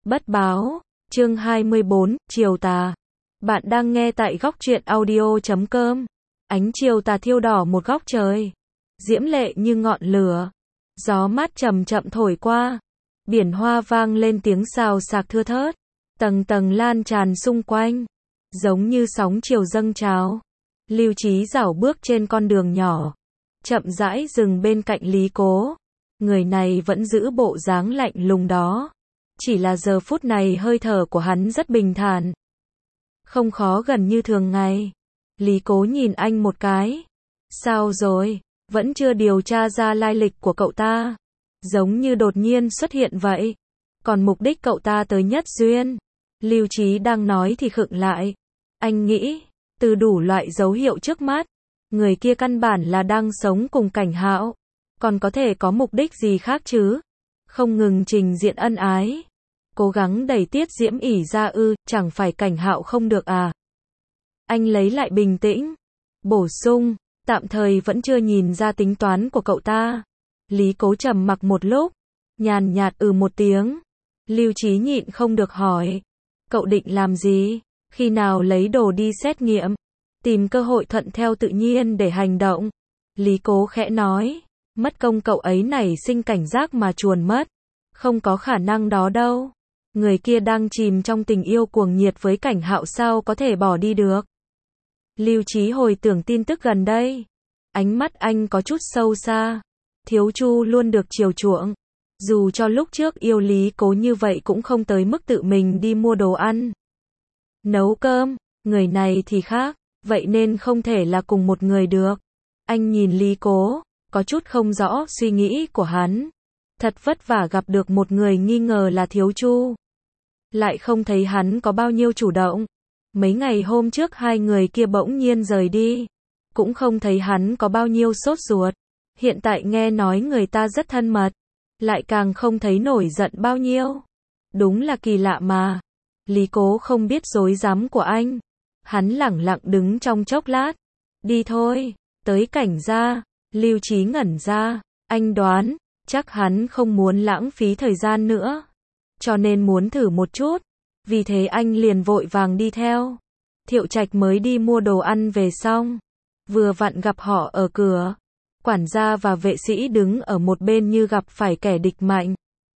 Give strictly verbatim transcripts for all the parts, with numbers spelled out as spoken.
Bất báo, chương hai mươi bốn, chiều tà. Bạn đang nghe tại góc truyện audio chấm com. Ánh chiều tà thiêu đỏ một góc trời, diễm lệ như ngọn lửa. Gió mát chậm chậm thổi qua, biển hoa vang lên tiếng xào xạc thưa thớt, tầng tầng lan tràn xung quanh, giống như sóng chiều dâng trào. Lưu Chí dảo bước trên con đường nhỏ, chậm rãi dừng bên cạnh Lý Cố. Người này vẫn giữ bộ dáng lạnh lùng đó, chỉ là giờ phút này hơi thở của hắn rất bình thản, không khó gần như thường ngày. Lý Cố nhìn anh một cái. Sao rồi, vẫn chưa điều tra ra lai lịch của cậu ta? Giống như đột nhiên xuất hiện vậy. Còn mục đích cậu ta tới Nhất Duyên? Lưu Chí đang nói thì khựng lại. Anh nghĩ, từ đủ loại dấu hiệu trước mắt, người kia căn bản là đang sống cùng Cảnh Hạo. Còn có thể có mục đích gì khác chứ? Không ngừng trình diện ân ái, cố gắng đẩy Tiết Diễm ỉ ra ư, chẳng phải Cảnh Hạo không được à? Anh lấy lại bình tĩnh, bổ sung, tạm thời vẫn chưa nhìn ra tính toán của cậu ta. Lý Cố trầm mặc một lúc, nhàn nhạt ừ một tiếng. Lưu Chí nhịn không được hỏi, cậu định làm gì? Khi nào lấy đồ đi xét nghiệm? Tìm cơ hội thuận theo tự nhiên để hành động. Lý Cố khẽ nói, mất công cậu ấy nảy sinh cảnh giác mà chuồn mất. Không có khả năng đó đâu. Người kia đang chìm trong tình yêu cuồng nhiệt với Cảnh Hạo, sao có thể bỏ đi được? Lưu Chí hồi tưởng tin tức gần đây, ánh mắt anh có chút sâu xa. Thiếu Chu luôn được chiều chuộng, dù cho lúc trước yêu Lý Cố như vậy cũng không tới mức tự mình đi mua đồ ăn, nấu cơm. Người này thì khác, vậy nên không thể là cùng một người được. Anh nhìn Lý Cố, có chút không rõ suy nghĩ của hắn. Thật vất vả gặp được một người nghi ngờ là Thiếu Chu, lại không thấy hắn có bao nhiêu chủ động. Mấy ngày hôm trước hai người kia bỗng nhiên rời đi, cũng không thấy hắn có bao nhiêu sốt ruột. Hiện tại nghe nói người ta rất thân mật, lại càng không thấy nổi giận bao nhiêu. Đúng là kỳ lạ mà. Lý Cố không biết rối rắm của anh. Hắn lẳng lặng đứng trong chốc lát. Đi thôi, tới Cảnh gia. Lưu Chí ngẩn ra, anh đoán, chắc hắn không muốn lãng phí thời gian nữa, cho nên muốn thử một chút. Vì thế anh liền vội vàng đi theo. Thiệu Trạch mới đi mua đồ ăn về xong, vừa vặn gặp họ ở cửa. Quản gia và vệ sĩ đứng ở một bên như gặp phải kẻ địch mạnh.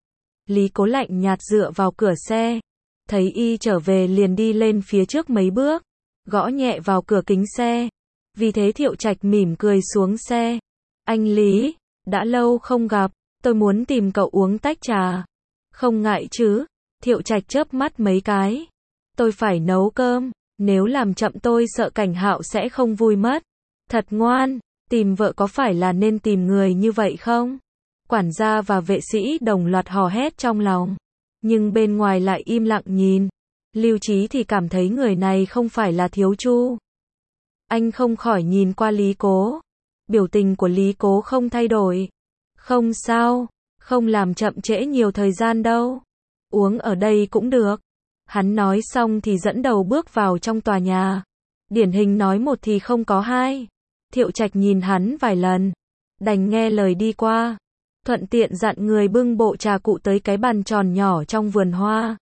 Lý Cố lạnh nhạt dựa vào cửa xe, thấy y trở về liền đi lên phía trước mấy bước, gõ nhẹ vào cửa kính xe. Vì thế Thiệu Trạch mỉm cười xuống xe. Anh Lý, đã lâu không gặp, tôi muốn tìm cậu uống tách trà. Không ngại chứ? Thiệu Trạch chớp mắt mấy cái. Tôi phải nấu cơm, nếu làm chậm tôi sợ Cảnh Hạo sẽ không vui mất. Thật ngoan, tìm vợ có phải là nên tìm người như vậy không? Quản gia và vệ sĩ đồng loạt hò hét trong lòng, nhưng bên ngoài lại im lặng nhìn. Lưu Chí thì cảm thấy người này không phải là Thiếu Chu. Anh không khỏi nhìn qua Lý Cố. Biểu tình của Lý Cố không thay đổi. Không sao, không làm chậm trễ nhiều thời gian đâu. Uống ở đây cũng được. Hắn nói xong thì dẫn đầu bước vào trong tòa nhà. Điển hình nói một thì không có hai. Thiệu Trạch nhìn hắn vài lần, đành nghe lời đi qua. Thuận tiện dặn người bưng bộ trà cụ tới cái bàn tròn nhỏ trong vườn hoa.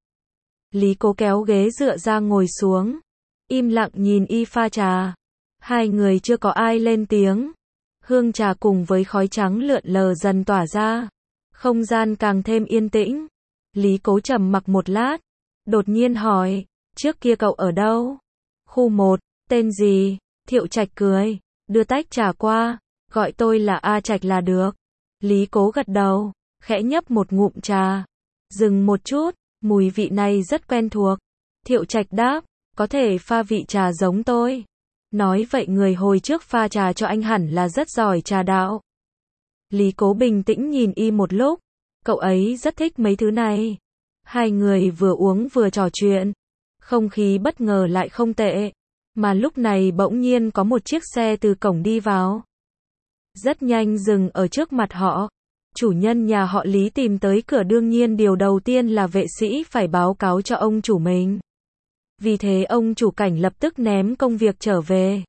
Lý Cố kéo ghế dựa ra ngồi xuống, im lặng nhìn y pha trà. Hai người chưa có ai lên tiếng. Hương trà cùng với khói trắng lượn lờ dần tỏa ra, không gian càng thêm yên tĩnh. Lý Cố trầm mặc một lát, đột nhiên hỏi, trước kia cậu ở đâu? Khu một, tên gì? Thiệu Trạch cười, đưa tách trà qua, gọi tôi là A Trạch là được. Lý Cố gật đầu, khẽ nhấp một ngụm trà, dừng một chút, mùi vị này rất quen thuộc. Thiệu Trạch đáp, có thể pha vị trà giống tôi. Nói vậy người hồi trước pha trà cho anh hẳn là rất giỏi trà đạo. Lý Cố bình tĩnh nhìn y một lúc, cậu ấy rất thích mấy thứ này. Hai người vừa uống vừa trò chuyện, không khí bất ngờ lại không tệ. Mà lúc này bỗng nhiên có một chiếc xe từ cổng đi vào, rất nhanh dừng ở trước mặt họ. Chủ nhân nhà họ Lý tìm tới cửa, đương nhiên điều đầu tiên là vệ sĩ phải báo cáo cho ông chủ mình. Vì thế ông chủ Cảnh lập tức ném công việc trở về.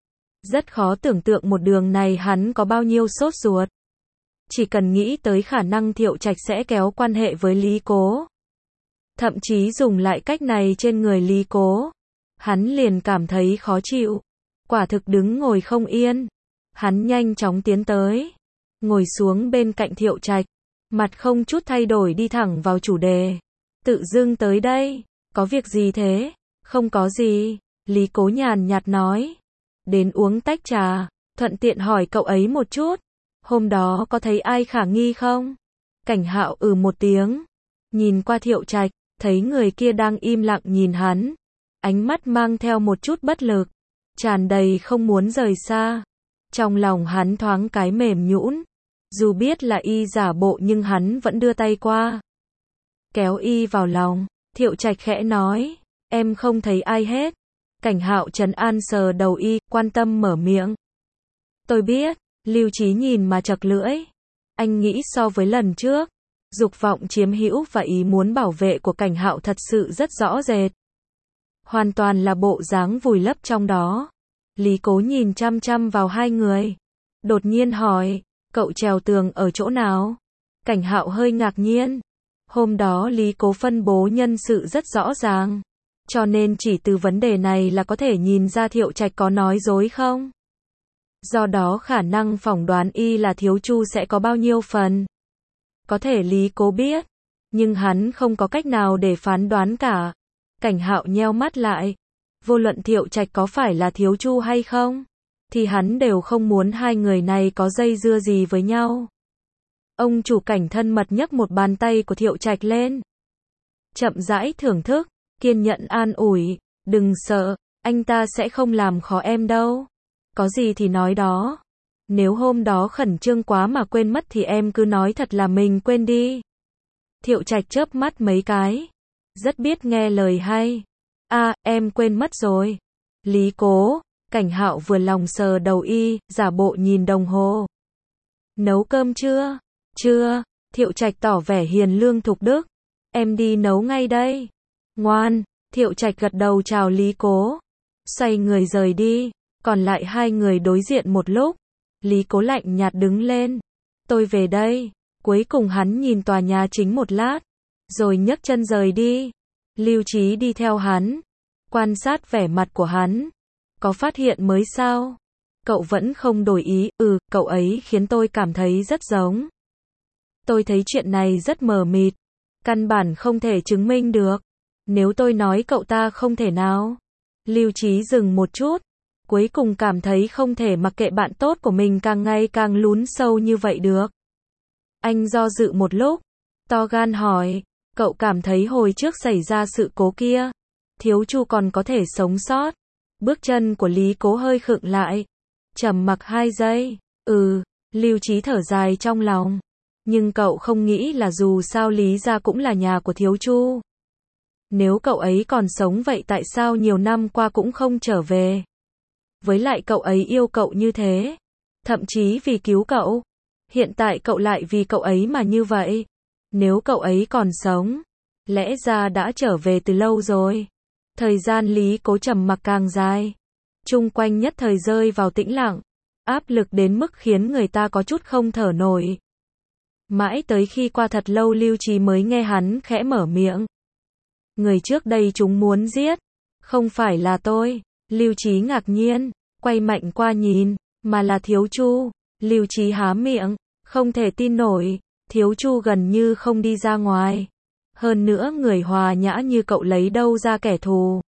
Rất khó tưởng tượng một đường này hắn có bao nhiêu sốt ruột. Chỉ cần nghĩ tới khả năng Thiệu Trạch sẽ kéo quan hệ với Lý Cố, thậm chí dùng lại cách này trên người Lý Cố. Hắn liền cảm thấy khó chịu, quả thực đứng ngồi không yên. Hắn nhanh chóng tiến tới, ngồi xuống bên cạnh Thiệu Trạch, mặt không chút thay đổi đi thẳng vào chủ đề. Tự dưng tới đây, có việc gì thế? Không có gì, Lý Cố nhàn nhạt nói. Đến uống tách trà, thuận tiện hỏi cậu ấy một chút. Hôm đó có thấy ai khả nghi không? Cảnh Hạo ừ một tiếng, nhìn qua Thiệu Trạch, thấy người kia đang im lặng nhìn hắn. Ánh mắt mang theo một chút bất lực, tràn đầy không muốn rời xa. Trong lòng hắn thoáng cái mềm nhũn, dù biết là y giả bộ nhưng hắn vẫn đưa tay qua, kéo y vào lòng. Thiệu Trạch khẽ nói, em không thấy ai hết. Cảnh Hạo trấn an sờ đầu y, quan tâm mở miệng. Tôi biết. Lưu Chí nhìn mà chật lưỡi. Anh nghĩ so với lần trước, dục vọng chiếm hữu và ý muốn bảo vệ của Cảnh Hạo thật sự rất rõ rệt. Hoàn toàn là bộ dáng vùi lấp trong đó. Lý Cố nhìn chăm chăm vào hai người, đột nhiên hỏi, cậu trèo tường ở chỗ nào? Cảnh Hạo hơi ngạc nhiên. Hôm đó Lý Cố phân bố nhân sự rất rõ ràng, cho nên chỉ từ vấn đề này là có thể nhìn ra Thiệu Trạch có nói dối không. Do đó khả năng phỏng đoán y là thiếu Chu sẽ có bao nhiêu phần. Có thể Lý Cố biết, nhưng hắn không có cách nào để phán đoán cả. Cảnh Hạo nheo mắt lại. Vô luận Thiệu Trạch có phải là thiếu Chu hay không, thì hắn đều không muốn hai người này có dây dưa gì với nhau. Ông chủ Cảnh thân mật nhấc một bàn tay của Thiệu Trạch lên, chậm rãi thưởng thức, kiên nhẫn an ủi, đừng sợ, anh ta sẽ không làm khó em đâu. Có gì thì nói đó. Nếu hôm đó khẩn trương quá mà quên mất thì em cứ nói thật là mình quên đi. Thiệu Trạch chớp mắt mấy cái, rất biết nghe lời hay. À, em quên mất rồi. Lý Cố. Cảnh Hạo vừa lòng sờ đầu y, giả bộ nhìn đồng hồ. Nấu cơm chưa? Chưa. Thiệu Trạch tỏ vẻ hiền lương thục đức. Em đi nấu ngay đây. Ngoan. Thiệu Trạch gật đầu chào Lý Cố, xoay người rời đi. Còn lại hai người đối diện một lúc. Lý Cố lạnh nhạt đứng lên. Tôi về đây. Cuối cùng hắn nhìn tòa nhà chính một lát, rồi nhấc chân rời đi. Lưu Chí đi theo hắn, quan sát vẻ mặt của hắn. Có phát hiện mới sao? Cậu vẫn không đổi ý. Ừ, cậu ấy khiến tôi cảm thấy rất giống. Tôi thấy chuyện này rất mờ mịt, căn bản không thể chứng minh được. Nếu tôi nói cậu ta không thể nào. Lưu Chí dừng một chút, cuối cùng cảm thấy không thể mặc kệ bạn tốt của mình càng ngày càng lún sâu như vậy được. Anh do dự một lúc, to gan hỏi, cậu cảm thấy hồi trước xảy ra sự cố kia, thiếu Chu còn có thể sống sót? Bước chân của Lý Cố hơi khựng lại, trầm mặc hai giây. Ừ, Lưu Chí thở dài trong lòng. Nhưng cậu không nghĩ là dù sao Lý gia cũng là nhà của thiếu Chu. Nếu cậu ấy còn sống vậy tại sao nhiều năm qua cũng không trở về? Với lại cậu ấy yêu cậu như thế, thậm chí vì cứu cậu. Hiện tại cậu lại vì cậu ấy mà như vậy. Nếu cậu ấy còn sống, lẽ ra đã trở về từ lâu rồi. Thời gian Lý Cố trầm mặc càng dài, chung quanh nhất thời rơi vào tĩnh lặng, áp lực đến mức khiến người ta có chút không thở nổi. Mãi tới khi qua thật lâu Lưu Chí mới nghe hắn khẽ mở miệng. Người trước đây chúng muốn giết, không phải là tôi. Lưu Chí ngạc nhiên, quay mạnh qua nhìn, mà là thiếu Chu. Lưu Chí há miệng, không thể tin nổi, thiếu Chu gần như không đi ra ngoài. Hơn nữa người hòa nhã như cậu lấy đâu ra kẻ thù.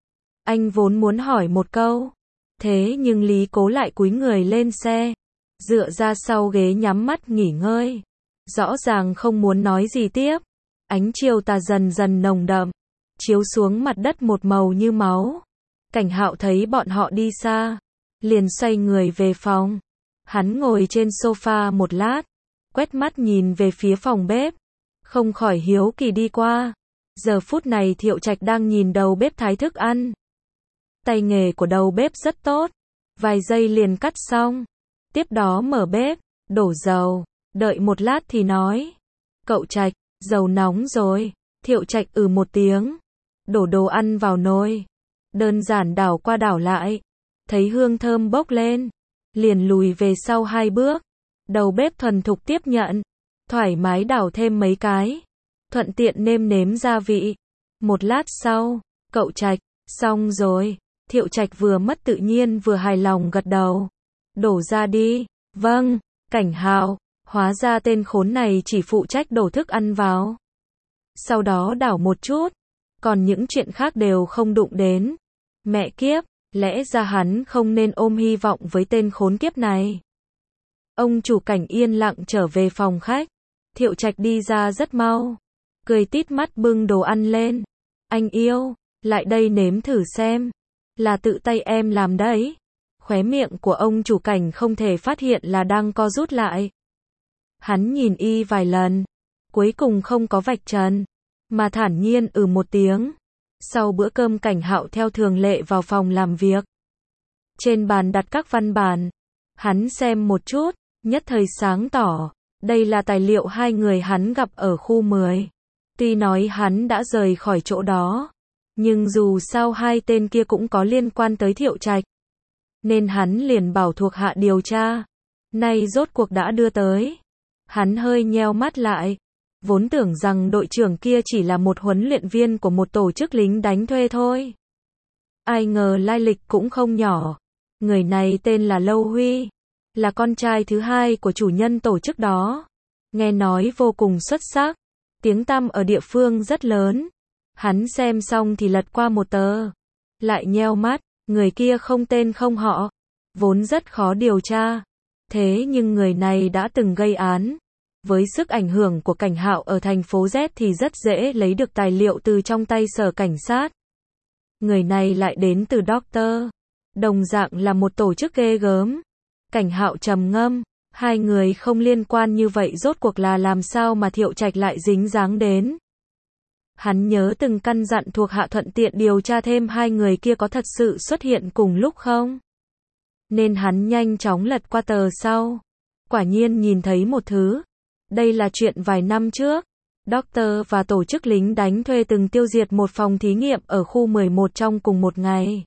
Anh vốn muốn hỏi một câu, thế nhưng Lý Cố lại cúi người lên xe, dựa ra sau ghế nhắm mắt nghỉ ngơi. Rõ ràng không muốn nói gì tiếp. Ánh chiều tà dần dần nồng đậm, chiếu xuống mặt đất một màu như máu. Cảnh Hạo thấy bọn họ đi xa, liền xoay người về phòng. Hắn ngồi trên sofa một lát, quét mắt nhìn về phía phòng bếp, không khỏi hiếu kỳ đi qua. Giờ phút này Thiệu Trạch đang nhìn đầu bếp thái thức ăn. Tay nghề của đầu bếp rất tốt, vài giây liền cắt xong. Tiếp đó mở bếp, đổ dầu, đợi một lát thì nói, cậu Trạch, dầu nóng rồi. Thiệu Trạch ừ một tiếng, đổ đồ ăn vào nồi, đơn giản đảo qua đảo lại, thấy hương thơm bốc lên, liền lùi về sau hai bước. Đầu bếp thuần thục tiếp nhận, thoải mái đảo thêm mấy cái, thuận tiện nêm nếm gia vị. Một lát sau, cậu Trạch, xong rồi. Thiệu Trạch vừa mất tự nhiên vừa hài lòng gật đầu. Đổ ra đi. Vâng, Cảnh Hạo. Hóa ra tên khốn này chỉ phụ trách đổ thức ăn vào. Sau đó đảo một chút. Còn những chuyện khác đều không đụng đến. Mẹ kiếp, lẽ ra hắn không nên ôm hy vọng với tên khốn kiếp này. Ông chủ Cảnh yên lặng trở về phòng khách. Thiệu Trạch đi ra rất mau. Cười tít mắt bưng đồ ăn lên. Anh yêu, lại đây nếm thử xem. Là tự tay em làm đấy. Khóe miệng của ông chủ Cảnh không thể phát hiện là đang co rút lại. Hắn nhìn y vài lần. Cuối cùng không có vạch trần. Mà thản nhiên ừ một tiếng. Sau bữa cơm Cảnh Hạo theo thường lệ vào phòng làm việc. Trên bàn đặt các văn bản. Hắn xem một chút, nhất thời sáng tỏ. Đây là tài liệu hai người hắn gặp ở khu mười. Tuy nói hắn đã rời khỏi chỗ đó. Nhưng dù sao hai tên kia cũng có liên quan tới Thiệu Trạch. Nên hắn liền bảo thuộc hạ điều tra. Nay rốt cuộc đã đưa tới. Hắn hơi nheo mắt lại. Vốn tưởng rằng đội trưởng kia chỉ là một huấn luyện viên của một tổ chức lính đánh thuê thôi. Ai ngờ lai lịch cũng không nhỏ. Người này tên là Lâu Huy. Là con trai thứ hai của chủ nhân tổ chức đó. Nghe nói vô cùng xuất sắc. Tiếng tăm ở địa phương rất lớn. Hắn xem xong thì lật qua một tờ. Lại nheo mắt, người kia không tên không họ. Vốn rất khó điều tra. Thế nhưng người này đã từng gây án. Với sức ảnh hưởng của Cảnh Hạo ở thành phố Z thì rất dễ lấy được tài liệu từ trong tay sở cảnh sát. Người này lại đến từ Doctor. Đồng dạng là một tổ chức ghê gớm. Cảnh Hạo trầm ngâm. Hai người không liên quan như vậy rốt cuộc là làm sao mà Thiệu Trạch lại dính dáng đến. Hắn nhớ từng căn dặn thuộc hạ thuận tiện điều tra thêm hai người kia có thật sự xuất hiện cùng lúc không. Nên hắn nhanh chóng lật qua tờ sau. Quả nhiên nhìn thấy một thứ. Đây là chuyện vài năm trước. Doctor và tổ chức lính đánh thuê từng tiêu diệt một phòng thí nghiệm ở khu mười một trong cùng một ngày.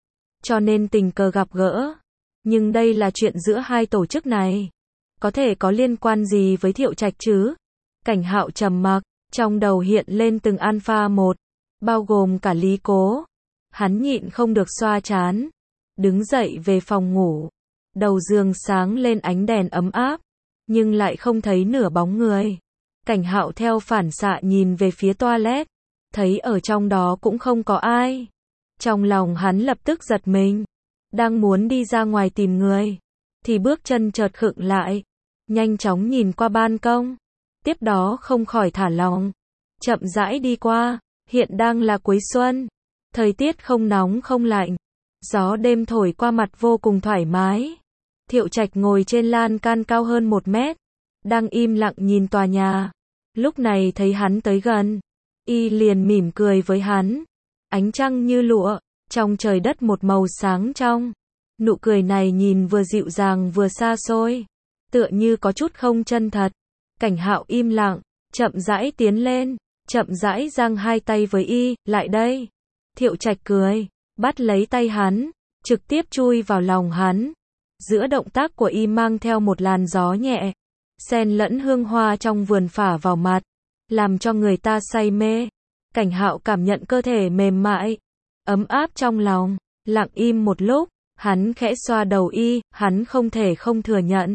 Cho nên tình cờ gặp gỡ. Nhưng đây là chuyện giữa hai tổ chức này. Có thể có liên quan gì với Thiệu Trạch chứ? Cảnh Hạo trầm mặc, trong đầu hiện lên từng alpha một, bao gồm cả Lý Cố. Hắn nhịn không được xoa trán. Đứng dậy về phòng ngủ. Đầu giường sáng lên ánh đèn ấm áp. Nhưng lại không thấy nửa bóng người. Cảnh Hạo theo phản xạ nhìn về phía toilet. Thấy ở trong đó cũng không có ai. Trong lòng hắn lập tức giật mình. Đang muốn đi ra ngoài tìm người. Thì bước chân chợt khựng lại. Nhanh chóng nhìn qua ban công. Tiếp đó không khỏi thả lỏng. Chậm rãi đi qua. Hiện đang là cuối xuân. Thời tiết không nóng không lạnh. Gió đêm thổi qua mặt vô cùng thoải mái. Thiệu Trạch ngồi trên lan can cao hơn một mét. Đang im lặng nhìn tòa nhà. Lúc này thấy hắn tới gần. Y liền mỉm cười với hắn. Ánh trăng như lụa. Trong trời đất một màu sáng trong. Nụ cười này nhìn vừa dịu dàng vừa xa xôi. Tựa như có chút không chân thật. Cảnh Hạo im lặng. Chậm rãi tiến lên. Chậm rãi giang hai tay với y. Lại đây. Thiệu Trạch cười. Bắt lấy tay hắn. Trực tiếp chui vào lòng hắn. Giữa động tác của y mang theo một làn gió nhẹ. Xen lẫn hương hoa trong vườn phả vào mặt. Làm cho người ta say mê. Cảnh Hạo cảm nhận cơ thể mềm mại. Ấm áp trong lòng. Lặng im một lúc. Hắn khẽ xoa đầu y. Hắn không thể không thừa nhận.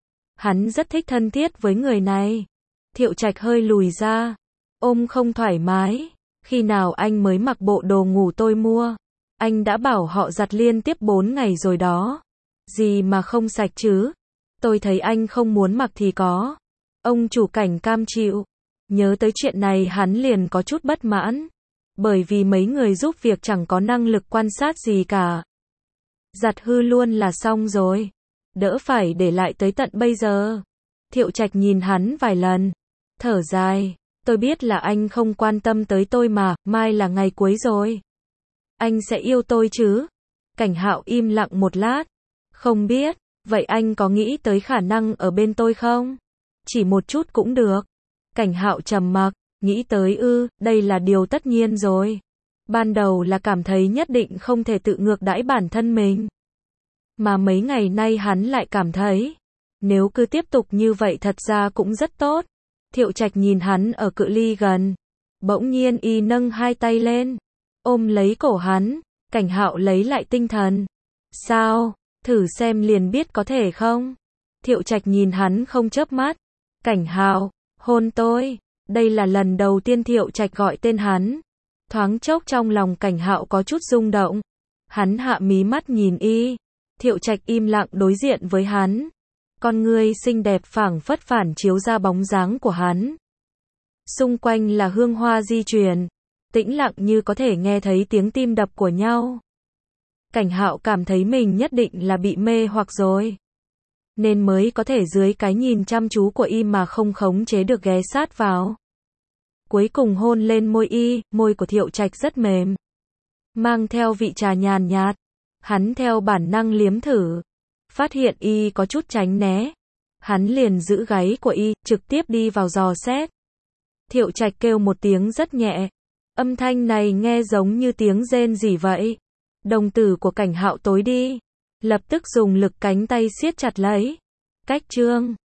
Hắn rất thích thân thiết với người này. Thiệu Trạch hơi lùi ra. Ôm không thoải mái. Khi nào anh mới mặc bộ đồ ngủ tôi mua? Anh đã bảo họ giặt liên tiếp bốn ngày rồi đó. Gì mà không sạch chứ? Tôi thấy anh không muốn mặc thì có. Ông chủ Cảnh cam chịu. Nhớ tới chuyện này hắn liền có chút bất mãn. Bởi vì mấy người giúp việc chẳng có năng lực quan sát gì cả. Giặt hư luôn là xong rồi. Đỡ phải để lại tới tận bây giờ. Thiệu Trạch nhìn hắn vài lần. Thở dài. Tôi biết là anh không quan tâm tới tôi mà, mai là ngày cuối rồi. Anh sẽ yêu tôi chứ? Cảnh Hạo im lặng một lát. Không biết, vậy anh có nghĩ tới khả năng ở bên tôi không? Chỉ một chút cũng được. Cảnh Hạo trầm mặc, nghĩ tới ư, đây là điều tất nhiên rồi. Ban đầu là cảm thấy nhất định không thể tự ngược đãi bản thân mình. Mà mấy ngày nay hắn lại cảm thấy, nếu cứ tiếp tục như vậy thật ra cũng rất tốt. Thiệu Trạch nhìn hắn ở cự ly gần. Bỗng nhiên y nâng hai tay lên, ôm lấy cổ hắn, Cảnh Hạo lấy lại tinh thần. Sao? Thử xem liền biết có thể không? Thiệu Trạch nhìn hắn không chớp mắt. Cảnh Hạo, hôn tôi. Đây là lần đầu tiên Thiệu Trạch gọi tên hắn. Thoáng chốc trong lòng Cảnh Hạo có chút rung động. Hắn hạ mí mắt nhìn y. Thiệu Trạch im lặng đối diện với hắn. Con ngươi xinh đẹp phảng phất phản chiếu ra bóng dáng của hắn. Xung quanh là hương hoa di truyền, tĩnh lặng như có thể nghe thấy tiếng tim đập của nhau. Cảnh Hạo cảm thấy mình nhất định là bị mê hoặc rồi, nên mới có thể dưới cái nhìn chăm chú của y mà không khống chế được ghé sát vào. Cuối cùng hôn lên môi y, môi của Thiệu Trạch rất mềm, mang theo vị trà nhàn nhạt. Hắn theo bản năng liếm thử, phát hiện y có chút tránh né. Hắn liền giữ gáy của y, trực tiếp đi vào dò xét. Thiệu Trạch kêu một tiếng rất nhẹ. Âm thanh này nghe giống như tiếng rên rỉ vậy. Đồng tử của Cảnh Hạo tối đi. Lập tức dùng lực cánh tay siết chặt lấy. Cách trương.